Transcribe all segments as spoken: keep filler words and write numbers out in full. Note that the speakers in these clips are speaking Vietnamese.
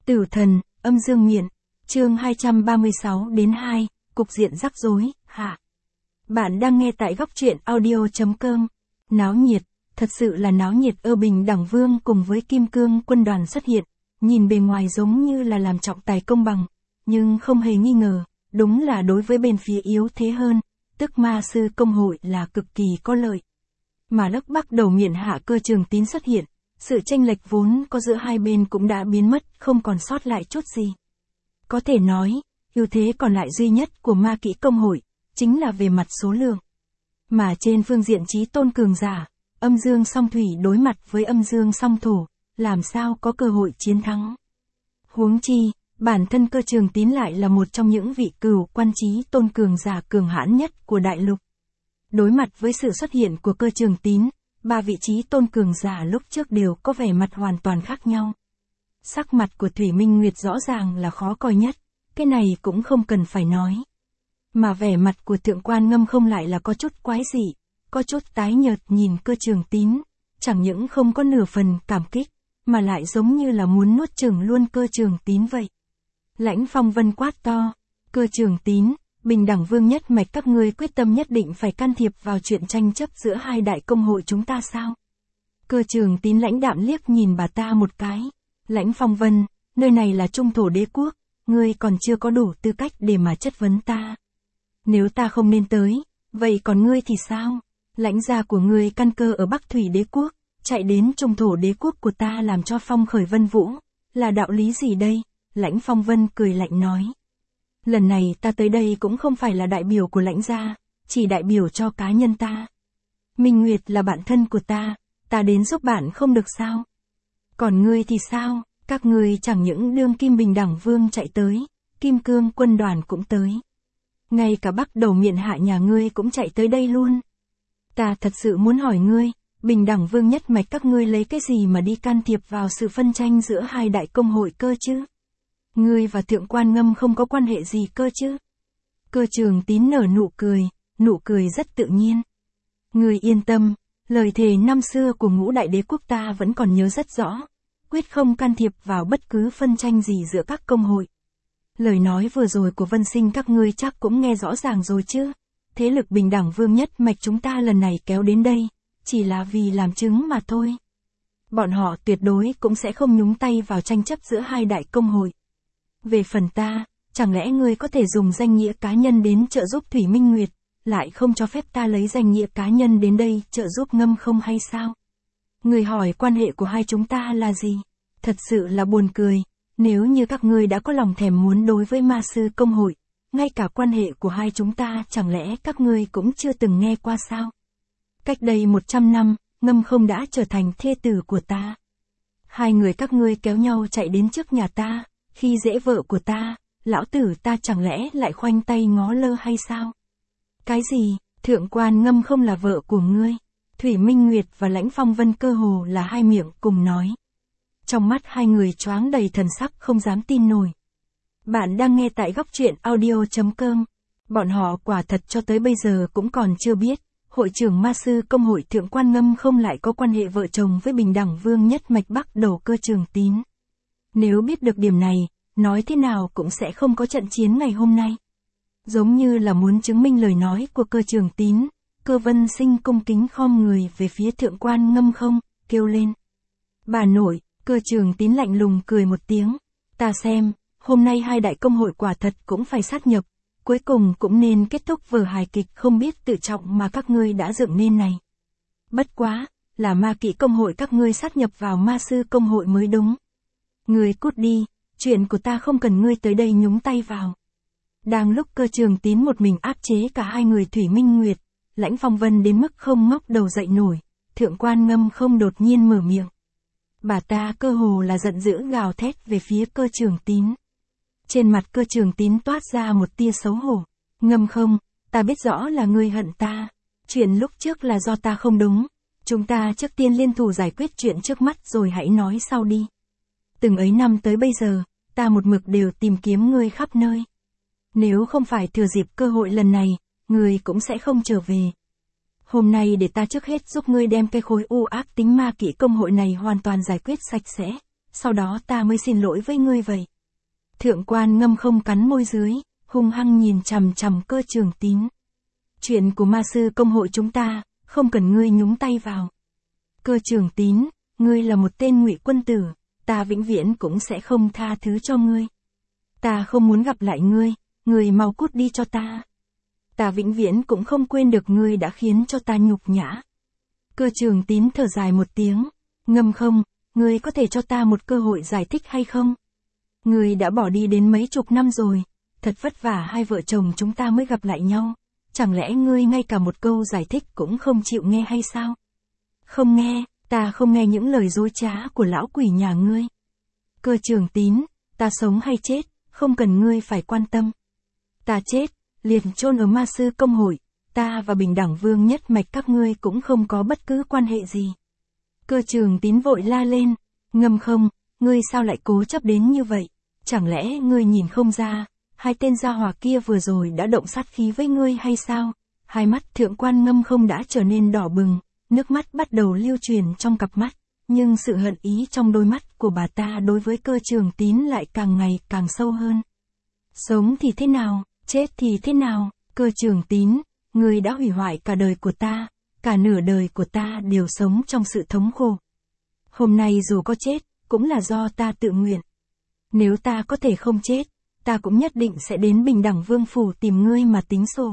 Tử thần, âm dương miện, chương hai trăm ba mươi sáu đến hai, cục diện rắc rối, hạ. Bạn đang nghe tại góc truyện audio.com. Náo nhiệt, thật sự là náo nhiệt. Ơ Bình Đẳng Vương cùng với Kim Cương quân đoàn xuất hiện, nhìn bề ngoài giống như là làm trọng tài công bằng, nhưng không hề nghi ngờ, đúng là đối với bên phía yếu thế hơn, tức ma sư công hội là cực kỳ có lợi. Mà lúc bắt đầu miện hạ Cơ Trường Tín xuất hiện, sự tranh lệch vốn có giữa hai bên cũng đã biến mất, không còn sót lại chút gì. Có thể nói, ưu thế còn lại duy nhất của ma kỹ công hội, chính là về mặt số lượng. Mà trên phương diện chí tôn cường giả, âm dương song thủy đối mặt với âm dương song thổ, làm sao có cơ hội chiến thắng. Huống chi, bản thân Cơ Trường Tín lại là một trong những vị cửu quan chí tôn cường giả cường hãn nhất của đại lục. Đối mặt với sự xuất hiện của Cơ Trường Tín, ba vị trí tôn cường giả lúc trước đều có vẻ mặt hoàn toàn khác nhau. Sắc mặt của Thủy Minh Nguyệt rõ ràng là khó coi nhất, cái này cũng không cần phải nói. Mà vẻ mặt của Thượng Quan Ngâm không lại là có chút quái dị, có chút tái nhợt nhìn Cơ Trường Tín, chẳng những không có nửa phần cảm kích, mà lại giống như là muốn nuốt chửng luôn Cơ Trường Tín vậy. Lãnh Phong Vân quát to, Cơ Trường Tín, Bình Đẳng Vương nhất mạch các ngươi quyết tâm nhất định phải can thiệp vào chuyện tranh chấp giữa hai đại công hội chúng ta sao? Cơ Trường Tín lãnh đạm liếc nhìn bà ta một cái. Lãnh Phong Vân, nơi này là Trung Thổ Đế Quốc, ngươi còn chưa có đủ tư cách để mà chất vấn ta. Nếu ta không nên tới, vậy còn ngươi thì sao? Lãnh gia của ngươi căn cơ ở Bắc Thủy Đế Quốc, chạy đến Trung Thổ Đế Quốc của ta làm cho phong khởi vân vũ, là đạo lý gì đây? Lãnh Phong Vân cười lạnh nói. Lần này ta tới đây cũng không phải là đại biểu của lãnh gia, chỉ đại biểu cho cá nhân ta. Minh Nguyệt là bạn thân của ta, ta đến giúp bạn không được sao? Còn ngươi thì sao? Các ngươi chẳng những đương Kim Bình Đẳng Vương chạy tới, Kim Cương quân đoàn cũng tới. Ngay cả Bắc Đầu Miện hạ nhà ngươi cũng chạy tới đây luôn. Ta thật sự muốn hỏi ngươi, Bình Đẳng Vương nhất mạch các ngươi lấy cái gì mà đi can thiệp vào sự phân tranh giữa hai đại công hội cơ chứ? Ngươi và Thượng Quan Ngâm không có quan hệ gì cơ chứ? Cơ Trường Tín nở nụ cười, nụ cười rất tự nhiên. Ngươi yên tâm, lời thề năm xưa của Ngũ Đại Đế Quốc ta vẫn còn nhớ rất rõ, quyết không can thiệp vào bất cứ phân tranh gì giữa các công hội. Lời nói vừa rồi của Vân Sinh các ngươi chắc cũng nghe rõ ràng rồi chứ? Thế lực Bình Đẳng Vương nhất mạch chúng ta lần này kéo đến đây, chỉ là vì làm chứng mà thôi. Bọn họ tuyệt đối cũng sẽ không nhúng tay vào tranh chấp giữa hai đại công hội. Về phần ta, chẳng lẽ ngươi có thể dùng danh nghĩa cá nhân đến trợ giúp Thủy Minh Nguyệt, lại không cho phép ta lấy danh nghĩa cá nhân đến đây trợ giúp Ngâm không hay sao? Ngươi hỏi quan hệ của hai chúng ta là gì? Thật sự là buồn cười, nếu như các ngươi đã có lòng thèm muốn đối với ma sư công hội, ngay cả quan hệ của hai chúng ta chẳng lẽ các ngươi cũng chưa từng nghe qua sao? Cách đây một trăm năm, Ngâm không đã trở thành thê tử của ta. Hai người các ngươi kéo nhau chạy đến trước nhà ta, khi dễ vợ của ta, lão tử ta chẳng lẽ lại khoanh tay ngó lơ hay sao? Cái gì, Thượng Quan Ngâm không là vợ của ngươi? Thủy Minh Nguyệt và Lãnh Phong Vân cơ hồ là hai miệng cùng nói. Trong mắt hai người choáng đầy thần sắc không dám tin nổi. Bạn đang nghe tại góc truyện audio.com. Bọn họ quả thật cho tới bây giờ cũng còn chưa biết, hội trưởng ma sư công hội Thượng Quan Ngâm không lại có quan hệ vợ chồng với Bình Đẳng Vương nhất mạch Bắc Đầu Cơ Trường Tín. Nếu biết được điểm này, nói thế nào cũng sẽ không có trận chiến ngày hôm nay. Giống như là muốn chứng minh lời nói của Cơ Trường Tín, Cơ Vân Sinh cung kính khom người về phía Thượng Quan Ngâm không, kêu lên. Bà nội, Cơ Trường Tín lạnh lùng cười một tiếng. Ta xem, hôm nay hai đại công hội quả thật cũng phải sát nhập, cuối cùng cũng nên kết thúc vở hài kịch không biết tự trọng mà các ngươi đã dựng nên này. Bất quá, là ma kỹ công hội các ngươi sát nhập vào ma sư công hội mới đúng. Ngươi cút đi, chuyện của ta không cần ngươi tới đây nhúng tay vào. Đang lúc Cơ Trường Tín một mình áp chế cả hai người Thủy Minh Nguyệt, Lãnh Phong Vân đến mức không ngóc đầu dậy nổi, Thượng Quan Ngâm không đột nhiên mở miệng. Bà ta cơ hồ là giận dữ gào thét về phía Cơ Trường Tín. Trên mặt Cơ Trường Tín toát ra một tia xấu hổ. Ngâm không, ta biết rõ là ngươi hận ta. Chuyện lúc trước là do ta không đúng. Chúng ta trước tiên liên thủ giải quyết chuyện trước mắt rồi hãy nói sau đi. Từng ấy năm tới bây giờ, ta một mực đều tìm kiếm ngươi khắp nơi. Nếu không phải thừa dịp cơ hội lần này, ngươi cũng sẽ không trở về. Hôm nay để ta trước hết giúp ngươi đem cái khối u ác tính ma kỹ công hội này hoàn toàn giải quyết sạch sẽ. sau đó ta mới xin lỗi với ngươi vậy. Thượng quan Ngâm Không cắn môi dưới, hung hăng nhìn chằm chằm Cơ Trường Tín. Chuyện của ma sư công hội chúng ta, không cần ngươi nhúng tay vào. Cơ Trường Tín, ngươi là một tên ngụy quân tử, ta vĩnh viễn cũng sẽ không tha thứ cho ngươi. Ta không muốn gặp lại ngươi, ngươi mau cút đi cho ta. Ta vĩnh viễn cũng không quên được ngươi đã khiến cho ta nhục nhã. Cơ Trường Tín thở dài một tiếng, Ngâm Không, ngươi có thể cho ta một cơ hội giải thích hay không? Ngươi đã bỏ đi đến mấy chục năm rồi, thật vất vả hai vợ chồng chúng ta mới gặp lại nhau, chẳng lẽ ngươi ngay cả một câu giải thích cũng không chịu nghe hay sao? Không nghe, ta không nghe những lời dối trá của lão quỷ nhà ngươi. Cơ Trường Tín, ta sống hay chết, không cần ngươi phải quan tâm. Ta chết, liền chôn ở ma sư công hội, ta và Bình Đẳng Vương nhất mạch các ngươi cũng không có bất cứ quan hệ gì. Cơ Trường Tín vội la lên, Ngâm Không, ngươi sao lại cố chấp đến như vậy? Chẳng lẽ ngươi nhìn không ra, hai tên gia hỏa kia vừa rồi đã động sát khí với ngươi hay sao? Hai mắt thượng quan Ngâm Không đã trở nên đỏ bừng, nước mắt bắt đầu lưu truyền trong cặp mắt, nhưng sự hận ý trong đôi mắt của bà ta đối với Cơ Trường Tín lại càng ngày càng sâu hơn. Sống thì thế nào, chết thì thế nào, Cơ Trường Tín, ngươi đã hủy hoại cả đời của ta, cả nửa đời của ta đều sống trong sự thống khổ. Hôm nay dù có chết, cũng là do ta tự nguyện. Nếu ta có thể không chết, ta cũng nhất định sẽ đến Bình Đẳng Vương phủ tìm ngươi mà tính sổ.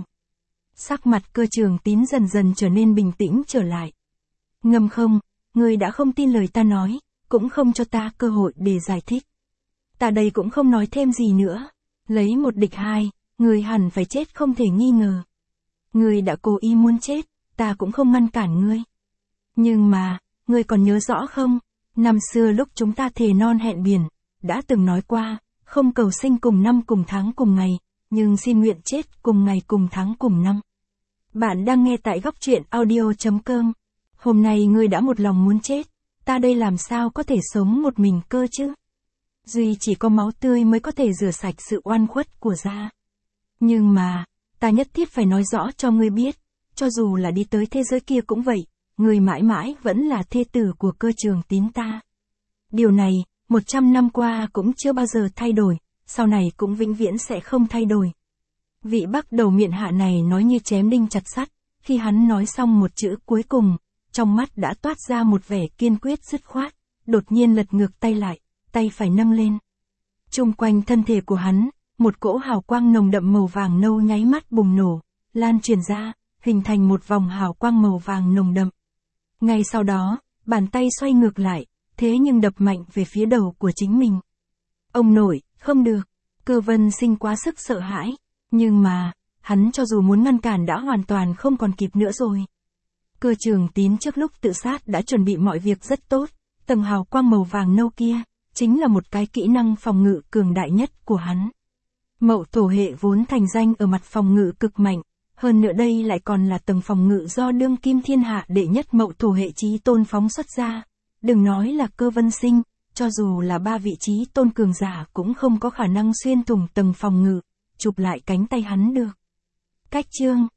Sắc mặt Cơ Trường Tín dần dần trở nên bình tĩnh trở lại. Ngâm Không, ngươi đã không tin lời ta nói, cũng không cho ta cơ hội để giải thích. Ta đây cũng không nói thêm gì nữa. Lấy một địch hai, ngươi hẳn phải chết không thể nghi ngờ. Ngươi đã cố ý muốn chết, ta cũng không ngăn cản ngươi. Nhưng mà, ngươi còn nhớ rõ không? Năm xưa lúc chúng ta thề non hẹn biển, đã từng nói qua, không cầu sinh cùng năm cùng tháng cùng ngày, nhưng xin nguyện chết cùng ngày cùng tháng cùng năm. Bạn đang nghe tại góc truyện audio chấm com. Hôm nay ngươi đã một lòng muốn chết, ta đây làm sao có thể sống một mình cơ chứ? Duy chỉ có máu tươi mới có thể rửa sạch sự oan khuất của gia. Nhưng mà, ta nhất thiết phải nói rõ cho ngươi biết, cho dù là đi tới thế giới kia cũng vậy, ngươi mãi mãi vẫn là thê tử của Cơ Trường Tín ta. Điều này, một trăm năm qua cũng chưa bao giờ thay đổi, sau này cũng vĩnh viễn sẽ không thay đổi. Vị Bắc đầu miệng hạ này nói như chém đinh chặt sắt, khi hắn nói xong một chữ cuối cùng, trong mắt đã toát ra một vẻ kiên quyết dứt khoát, đột nhiên lật ngược tay lại, tay phải nâng lên. Chung quanh thân thể của hắn, một cỗ hào quang nồng đậm màu vàng nâu nháy mắt bùng nổ, lan truyền ra, hình thành một vòng hào quang màu vàng nồng đậm. Ngay sau đó, bàn tay xoay ngược lại, thế nhưng đập mạnh về phía đầu của chính mình. Ông nội, không được, Cơ Vân Sinh quá sức sợ hãi, nhưng mà, hắn cho dù muốn ngăn cản đã hoàn toàn không còn kịp nữa rồi. Cơ Trường Tín trước lúc tự sát đã chuẩn bị mọi việc rất tốt, tầng hào quang màu vàng nâu kia, chính là một cái kỹ năng phòng ngự cường đại nhất của hắn. Mậu thổ hệ vốn thành danh ở mặt phòng ngự cực mạnh, hơn nữa đây lại còn là tầng phòng ngự do đương kim thiên hạ đệ nhất Mậu thổ hệ chí tôn phóng xuất ra. Đừng nói là Cơ Vân Sinh, cho dù là ba vị chí tôn cường giả cũng không có khả năng xuyên thủng tầng phòng ngự, chụp lại cánh tay hắn được. Cách chương